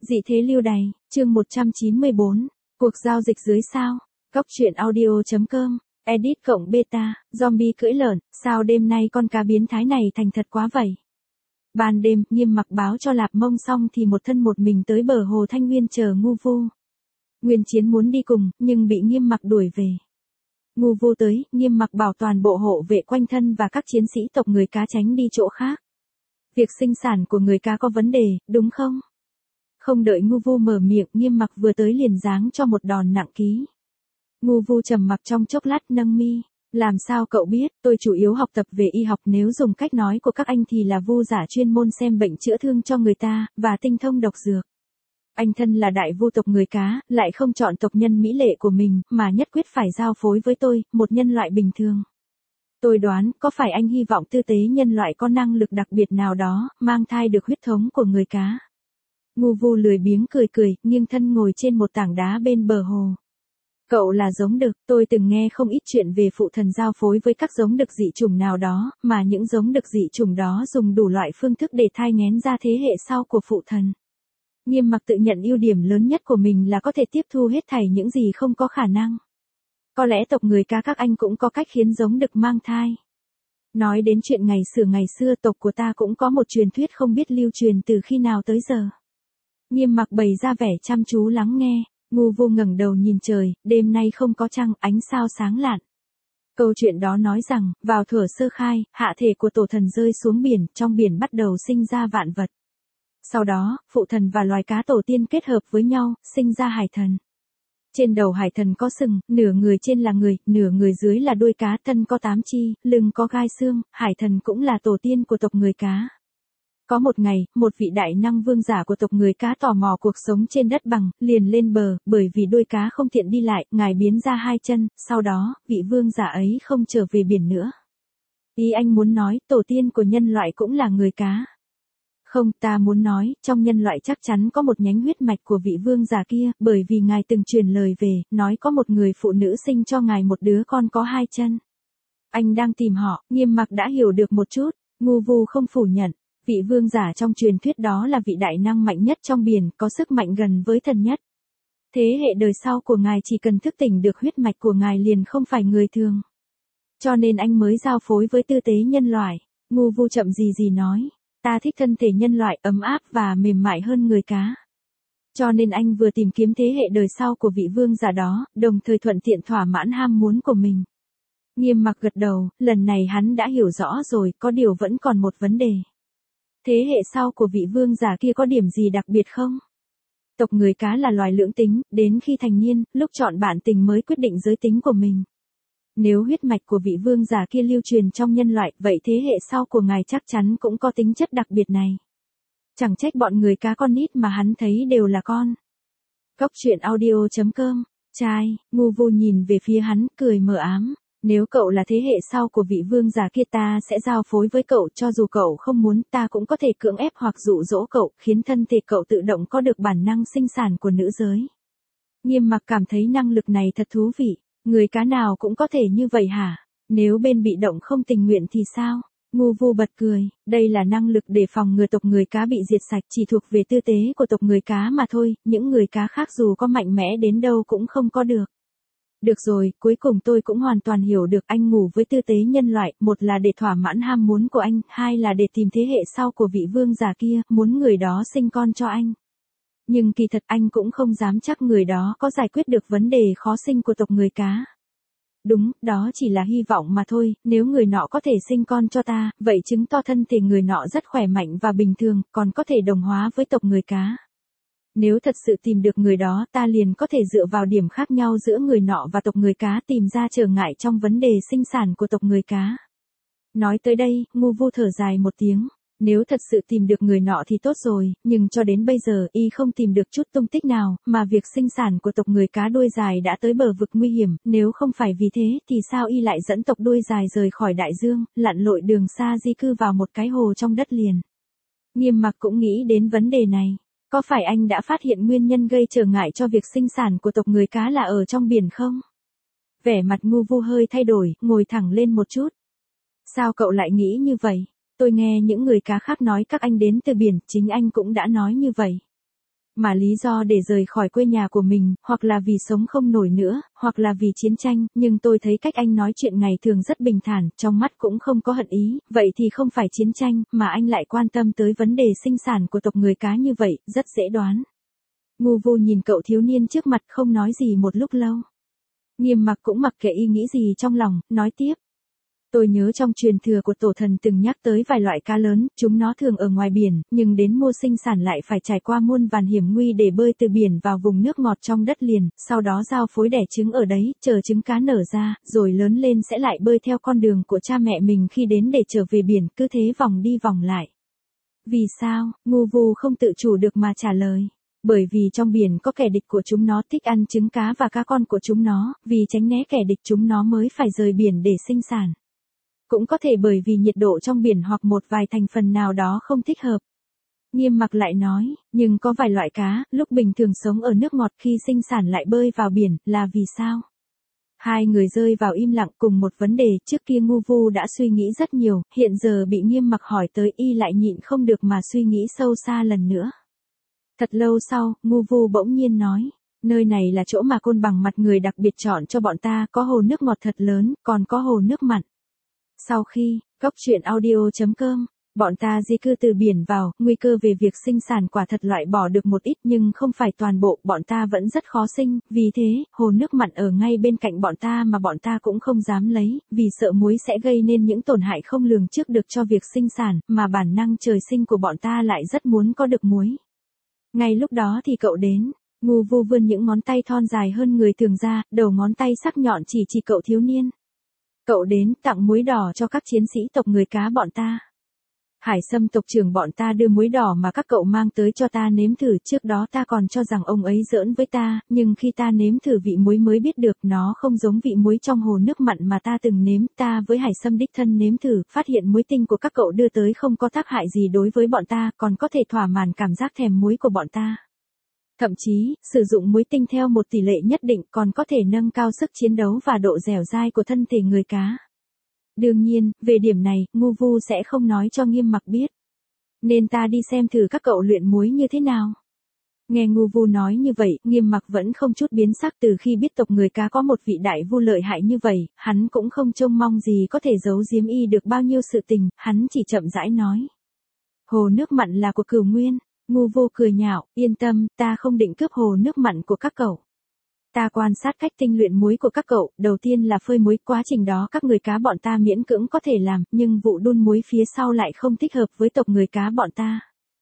Dị thế lưu đày, chương 194, cuộc giao dịch dưới sao, góc truyện audio.com, edit cộng beta, zombie cưỡi lợn, sao đêm nay con cá biến thái này thành thật quá vậy. Ban đêm, Nghiêm Mặc báo cho Lạp Mông xong thì một thân một mình tới bờ hồ Thanh Nguyên chờ Ngu Vu. Nguyên Chiến muốn đi cùng, nhưng bị Nghiêm Mặc đuổi về. Ngu Vu tới, Nghiêm Mặc bảo toàn bộ hộ vệ quanh thân và các chiến sĩ tộc người cá tránh đi chỗ khác. Việc sinh sản của người cá có vấn đề, đúng không? Không đợi Ngu Vu mở miệng, Nghiêm Mặc vừa tới liền giáng cho một đòn nặng ký. Ngu Vu trầm mặc trong chốc lát nâng mi. Làm sao cậu biết, tôi chủ yếu học tập về y học, nếu dùng cách nói của các anh thì là vu giả chuyên môn xem bệnh chữa thương cho người ta, và tinh thông độc dược. Anh thân là đại vu tộc người cá, lại không chọn tộc nhân mỹ lệ của mình, mà nhất quyết phải giao phối với tôi, một nhân loại bình thường. Tôi đoán, có phải anh hy vọng tư tế nhân loại có năng lực đặc biệt nào đó, mang thai được huyết thống của người cá? Ngu Vu lười biếng cười cười, nghiêng thân ngồi trên một tảng đá bên bờ hồ. Cậu là giống đực, tôi từng nghe không ít chuyện về phụ thần giao phối với các giống đực dị chủng nào đó, mà những giống đực dị chủng đó dùng đủ loại phương thức để thai nghén ra thế hệ sau của phụ thần. Nghiêm Mặc tự nhận ưu điểm lớn nhất của mình là có thể tiếp thu hết thảy những gì không có khả năng. Có lẽ tộc người cá các anh cũng có cách khiến giống đực mang thai. Nói đến chuyện ngày xưa tộc của ta cũng có một truyền thuyết không biết lưu truyền từ khi nào tới giờ. Nghiêm Mặc bày ra vẻ chăm chú lắng nghe. Ngu Vu ngẩng đầu nhìn trời, đêm nay không có trăng, ánh sao sáng lạn. Câu chuyện đó nói rằng, vào thuở sơ khai, hạ thể của tổ thần rơi xuống biển, trong biển bắt đầu sinh ra vạn vật. Sau đó, phụ thần và loài cá tổ tiên kết hợp với nhau, sinh ra hải thần. Trên đầu hải thần có sừng, nửa người trên là người, nửa người dưới là đuôi cá, thân có 8 chi, lưng có gai xương, hải thần cũng là tổ tiên của tộc người cá. Có một ngày, một vị đại năng vương giả của tộc người cá tò mò cuộc sống trên đất bằng, liền lên bờ, bởi vì đuôi cá không tiện đi lại, ngài biến ra 2 chân, sau đó, vị vương giả ấy không trở về biển nữa. Ý anh muốn nói, tổ tiên của nhân loại cũng là người cá. Không, ta muốn nói, trong nhân loại chắc chắn có một nhánh huyết mạch của vị vương giả kia, bởi vì ngài từng truyền lời về, nói có một người phụ nữ sinh cho ngài một đứa con có 2 chân. Anh đang tìm họ, Nghiêm Mặc đã hiểu được một chút, Ngu Vu không phủ nhận. Vị vương giả trong truyền thuyết đó là vị đại năng mạnh nhất trong biển, có sức mạnh gần với thần nhất. Thế hệ đời sau của ngài chỉ cần thức tỉnh được huyết mạch của ngài liền không phải người thường. Cho nên anh mới giao phối với tư tế nhân loại. Ngu Vu chậm gì nói, ta thích thân thể nhân loại ấm áp và mềm mại hơn người cá. Cho nên anh vừa tìm kiếm thế hệ đời sau của vị vương giả đó, đồng thời thuận tiện thỏa mãn ham muốn của mình. Nghiêm Mặc gật đầu, lần này hắn đã hiểu rõ rồi, có điều vẫn còn một vấn đề. Thế hệ sau của vị vương giả kia có điểm gì đặc biệt không? Tộc người cá là loài lưỡng tính, đến khi thành niên, lúc chọn bạn tình mới quyết định giới tính của mình. Nếu huyết mạch của vị vương giả kia lưu truyền trong nhân loại, vậy thế hệ sau của ngài chắc chắn cũng có tính chất đặc biệt này. Chẳng trách bọn người cá con nít mà hắn thấy đều là con. Góc truyện audio.com, trai, Ngu Vu nhìn về phía hắn, cười mờ ám. Nếu cậu là thế hệ sau của vị vương giả kia ta sẽ giao phối với cậu, cho dù cậu không muốn ta cũng có thể cưỡng ép hoặc dụ dỗ cậu, khiến thân thể cậu tự động có được bản năng sinh sản của nữ giới. Nghiêm Mặc cảm thấy năng lực này thật thú vị, người cá nào cũng có thể như vậy hả? Nếu bên bị động không tình nguyện thì sao? Ngu Vu bật cười, đây là năng lực để phòng ngừa tộc người cá bị diệt sạch, chỉ thuộc về tư tế của tộc người cá mà thôi, những người cá khác dù có mạnh mẽ đến đâu cũng không có được. Được rồi, cuối cùng tôi cũng hoàn toàn hiểu được anh ngủ với tư tế nhân loại, một là để thỏa mãn ham muốn của anh, hai là để tìm thế hệ sau của vị vương giả kia, muốn người đó sinh con cho anh. Nhưng kỳ thật anh cũng không dám chắc người đó có giải quyết được vấn đề khó sinh của tộc người cá. Đúng, đó chỉ là hy vọng mà thôi, nếu người nọ có thể sinh con cho ta, vậy chứng tỏ thân thể người nọ rất khỏe mạnh và bình thường, còn có thể đồng hóa với tộc người cá. Nếu thật sự tìm được người đó ta liền có thể dựa vào điểm khác nhau giữa người nọ và tộc người cá tìm ra trở ngại trong vấn đề sinh sản của tộc người cá. Nói tới đây, Ngu Vu thở dài một tiếng. Nếu thật sự tìm được người nọ thì tốt rồi, nhưng cho đến bây giờ y không tìm được chút tung tích nào, mà việc sinh sản của tộc người cá đuôi dài đã tới bờ vực nguy hiểm, nếu không phải vì thế thì sao y lại dẫn tộc đuôi dài rời khỏi đại dương, lặn lội đường xa di cư vào một cái hồ trong đất liền. Nghiêm Mặc cũng nghĩ đến vấn đề này. Có phải anh đã phát hiện nguyên nhân gây trở ngại cho việc sinh sản của tộc người cá là ở trong biển không? Vẻ mặt Ngu Vu hơi thay đổi, ngồi thẳng lên một chút. Sao cậu lại nghĩ như vậy? Tôi nghe những người cá khác nói các anh đến từ biển, chính anh cũng đã nói như vậy. Mà lý do để rời khỏi quê nhà của mình, hoặc là vì sống không nổi nữa, hoặc là vì chiến tranh, nhưng tôi thấy cách anh nói chuyện ngày thường rất bình thản, trong mắt cũng không có hận ý, vậy thì không phải chiến tranh, mà anh lại quan tâm tới vấn đề sinh sản của tộc người Cá như vậy, rất dễ đoán. Ngu Vu nhìn cậu thiếu niên trước mặt không nói gì một lúc lâu. Nghiêm Mặc cũng mặc kệ y nghĩ gì trong lòng, nói tiếp. Tôi nhớ trong truyền thừa của tổ thần từng nhắc tới vài loại cá lớn, chúng nó thường ở ngoài biển, nhưng đến mùa sinh sản lại phải trải qua muôn vàn hiểm nguy để bơi từ biển vào vùng nước ngọt trong đất liền, sau đó giao phối đẻ trứng ở đấy, chờ trứng cá nở ra, rồi lớn lên sẽ lại bơi theo con đường của cha mẹ mình khi đến để trở về biển, cứ thế vòng đi vòng lại. Vì sao? Ngu Vu không tự chủ được mà trả lời. Bởi vì trong biển có kẻ địch của chúng nó thích ăn trứng cá và cá con của chúng nó, vì tránh né kẻ địch chúng nó mới phải rời biển để sinh sản. Cũng có thể bởi vì nhiệt độ trong biển hoặc một vài thành phần nào đó không thích hợp. Nghiêm Mặc lại nói, nhưng có vài loại cá, lúc bình thường sống ở nước ngọt khi sinh sản lại bơi vào biển, là vì sao? Hai người rơi vào im lặng cùng một vấn đề, trước kia Ngu Vu đã suy nghĩ rất nhiều, hiện giờ bị Nghiêm Mặc hỏi tới y lại nhịn không được mà suy nghĩ sâu xa lần nữa. Thật lâu sau, Ngu Vu bỗng nhiên nói, nơi này là chỗ mà Côn Bằng mặt người đặc biệt chọn cho bọn ta, có hồ nước ngọt thật lớn, còn có hồ nước mặn. Sau khi, cóc truyện audio.com, bọn ta di cư từ biển vào, nguy cơ về việc sinh sản quả thật loại bỏ được một ít nhưng không phải toàn bộ, bọn ta vẫn rất khó sinh, vì thế, hồ nước mặn ở ngay bên cạnh bọn ta mà bọn ta cũng không dám lấy, vì sợ muối sẽ gây nên những tổn hại không lường trước được cho việc sinh sản, mà bản năng trời sinh của bọn ta lại rất muốn có được muối. Ngay lúc đó thì cậu đến. Ngu Vu vươn những ngón tay thon dài hơn người thường ra, đầu ngón tay sắc nhọn chỉ cậu thiếu niên. Cậu đến tặng muối đỏ cho các chiến sĩ tộc người Cá bọn ta. Hải Sâm tộc trưởng bọn ta đưa muối đỏ mà các cậu mang tới cho ta nếm thử, trước đó ta còn cho rằng ông ấy giỡn với ta, nhưng khi ta nếm thử vị muối mới biết được nó không giống vị muối trong hồ nước mặn mà ta từng nếm, ta với Hải Sâm đích thân nếm thử, phát hiện muối tinh của các cậu đưa tới không có tác hại gì đối với bọn ta, còn có thể thỏa mãn cảm giác thèm muối của bọn ta. Thậm chí, sử dụng muối tinh theo một tỷ lệ nhất định còn có thể nâng cao sức chiến đấu và độ dẻo dai của thân thể người Cá. Đương nhiên, về điểm này, Ngu Vu sẽ không nói cho Nghiêm Mặc biết. Nên ta đi xem thử các cậu luyện muối như thế nào. Nghe Ngu Vu nói như vậy, Nghiêm Mặc vẫn không chút biến sắc. Từ khi biết tộc người Cá có một vị đại vu lợi hại như vậy, hắn cũng không trông mong gì có thể giấu giếm y được bao nhiêu sự tình, hắn chỉ chậm rãi nói. Hồ nước mặn là của Cửu Nguyên. Ngu Vu cười nhạo, yên tâm, ta không định cướp hồ nước mặn của các cậu. Ta quan sát cách tinh luyện muối của các cậu, đầu tiên là phơi muối, quá trình đó các người Cá bọn ta miễn cưỡng có thể làm, nhưng vụ đun muối phía sau lại không thích hợp với tộc người Cá bọn ta.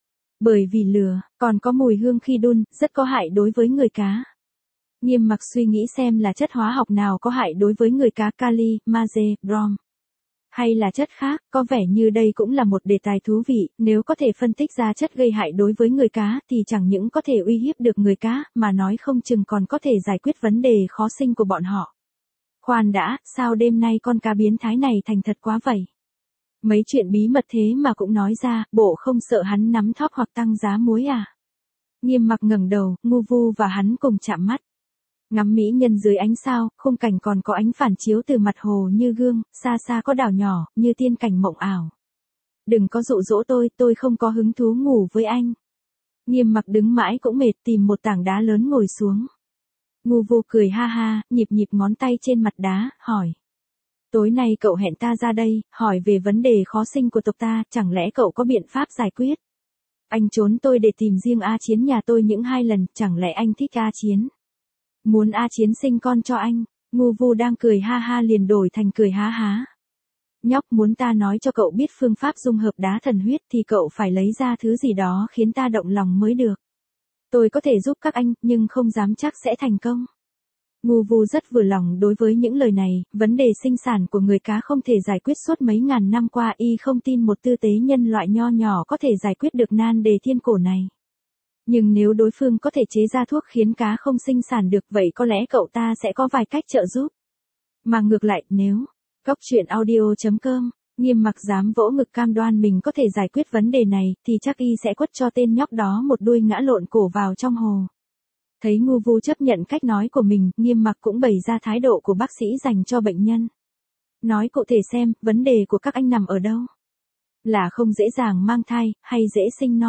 Bởi vì lửa, còn có mùi hương khi đun, rất có hại đối với người Cá. Nghiêm Mặc suy nghĩ xem là chất hóa học nào có hại đối với người Cá, kali, magie, brom. Hay là chất khác, có vẻ như đây cũng là một đề tài thú vị, nếu có thể phân tích ra chất gây hại đối với người Cá thì chẳng những có thể uy hiếp được người Cá, mà nói không chừng còn có thể giải quyết vấn đề khó sinh của bọn họ. Khoan đã, sao đêm nay con cá biến thái này thành thật quá vậy? Mấy chuyện bí mật thế mà cũng nói ra, bộ không sợ hắn nắm thóp hoặc tăng giá muối à? Nghiêm Mặc ngẩng đầu, Ngu Vu và hắn cùng chạm mắt. Ngắm mỹ nhân dưới ánh sao, khung cảnh còn có ánh phản chiếu từ mặt hồ như gương, xa xa có đảo nhỏ, như tiên cảnh mộng ảo. Đừng có dụ dỗ tôi không có hứng thú ngủ với anh. Nghiêm Mặc đứng mãi cũng mệt, tìm một tảng đá lớn ngồi xuống. Ngu Vu cười ha ha, nhịp ngón tay trên mặt đá, hỏi. Tối nay cậu hẹn ta ra đây, hỏi về vấn đề khó sinh của tộc ta, chẳng lẽ cậu có biện pháp giải quyết? Anh trốn tôi để tìm riêng A Chiến nhà tôi những 2 lần, chẳng lẽ anh thích A Chiến? Muốn A Chiến sinh con cho anh. Ngu Vu đang cười ha ha liền đổi thành cười há há. Nhóc, muốn ta nói cho cậu biết phương pháp dung hợp đá thần huyết thì cậu phải lấy ra thứ gì đó khiến ta động lòng mới được. Tôi có thể giúp các anh, nhưng không dám chắc sẽ thành công. Ngu Vu rất vừa lòng đối với những lời này, vấn đề sinh sản của người Cá không thể giải quyết suốt mấy ngàn năm qua, y không tin một tư tế nhân loại nho nhỏ có thể giải quyết được nan đề thiên cổ này. Nhưng nếu đối phương có thể chế ra thuốc khiến cá không sinh sản được, vậy có lẽ cậu ta sẽ có vài cách trợ giúp. Mà ngược lại, nếu cóc truyện audio.com, Nghiêm Mặc dám vỗ ngực cam đoan mình có thể giải quyết vấn đề này, thì chắc y sẽ quất cho tên nhóc đó một đuôi ngã lộn cổ vào trong hồ. Thấy Ngu Vu chấp nhận cách nói của mình, Nghiêm Mặc cũng bày ra thái độ của bác sĩ dành cho bệnh nhân. Nói cụ thể xem, vấn đề của các anh nằm ở đâu? Là không dễ dàng mang thai, hay dễ sinh non?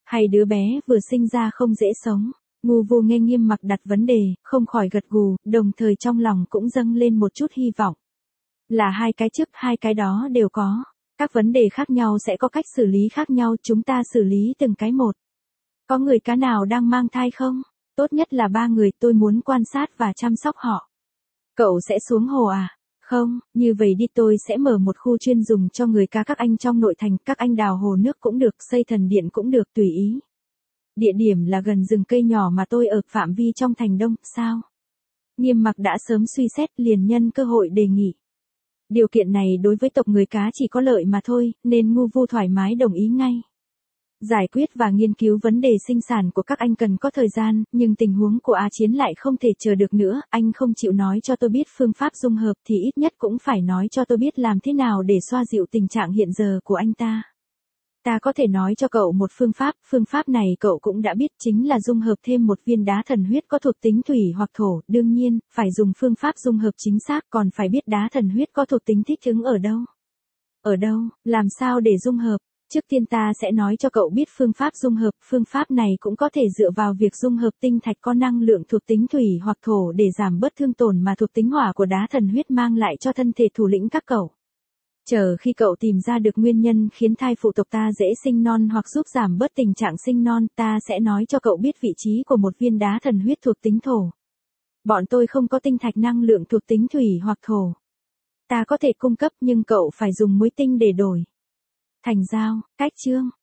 Hay đứa bé vừa sinh ra không dễ sống? Ngu Vu nghe Nghiêm Mặc đặt vấn đề, không khỏi gật gù, đồng thời trong lòng cũng dâng lên một chút hy vọng. Là hai cái trước, hai cái đó đều có. Các vấn đề khác nhau sẽ có cách xử lý khác nhau, chúng ta xử lý từng cái một. Có người cá nào đang mang thai không? Tốt nhất là 3 người, tôi muốn quan sát và chăm sóc họ. Cậu sẽ xuống hồ à? Không, như vậy đi, tôi sẽ mở một khu chuyên dùng cho người cá các anh trong nội thành, các anh đào hồ nước cũng được, xây thần điện cũng được, tùy ý. Địa điểm là gần rừng cây nhỏ mà tôi ở, phạm vi trong thành đông, sao? Nghiêm Mặc đã sớm suy xét, liền nhân cơ hội đề nghị. Điều kiện này đối với tộc người cá chỉ có lợi mà thôi, nên Ngu Vu thoải mái đồng ý ngay. Giải quyết và nghiên cứu vấn đề sinh sản của các anh cần có thời gian, nhưng tình huống của A Chiến lại không thể chờ được nữa, anh không chịu nói cho tôi biết phương pháp dung hợp thì ít nhất cũng phải nói cho tôi biết làm thế nào để xoa dịu tình trạng hiện giờ của anh ta. Ta có thể nói cho cậu một phương pháp này cậu cũng đã biết, chính là dung hợp thêm một viên đá thần huyết có thuộc tính thủy hoặc thổ, đương nhiên, phải dùng phương pháp dung hợp chính xác, còn phải biết đá thần huyết có thuộc tính thích ứng ở đâu. Ở đâu, làm sao để dung hợp? Trước tiên ta sẽ nói cho cậu biết phương pháp dung hợp, phương pháp này cũng có thể dựa vào việc dung hợp tinh thạch có năng lượng thuộc tính thủy hoặc thổ để giảm bớt thương tổn mà thuộc tính hỏa của đá thần huyết mang lại cho thân thể thủ lĩnh các cậu. Chờ khi cậu tìm ra được nguyên nhân khiến thai phụ tộc ta dễ sinh non hoặc giúp giảm bớt tình trạng sinh non, ta sẽ nói cho cậu biết vị trí của một viên đá thần huyết thuộc tính thổ. Bọn tôi không có tinh thạch năng lượng thuộc tính thủy hoặc thổ. Ta có thể cung cấp nhưng cậu phải dùng muối tinh để đổi. Thành giao, cách chương.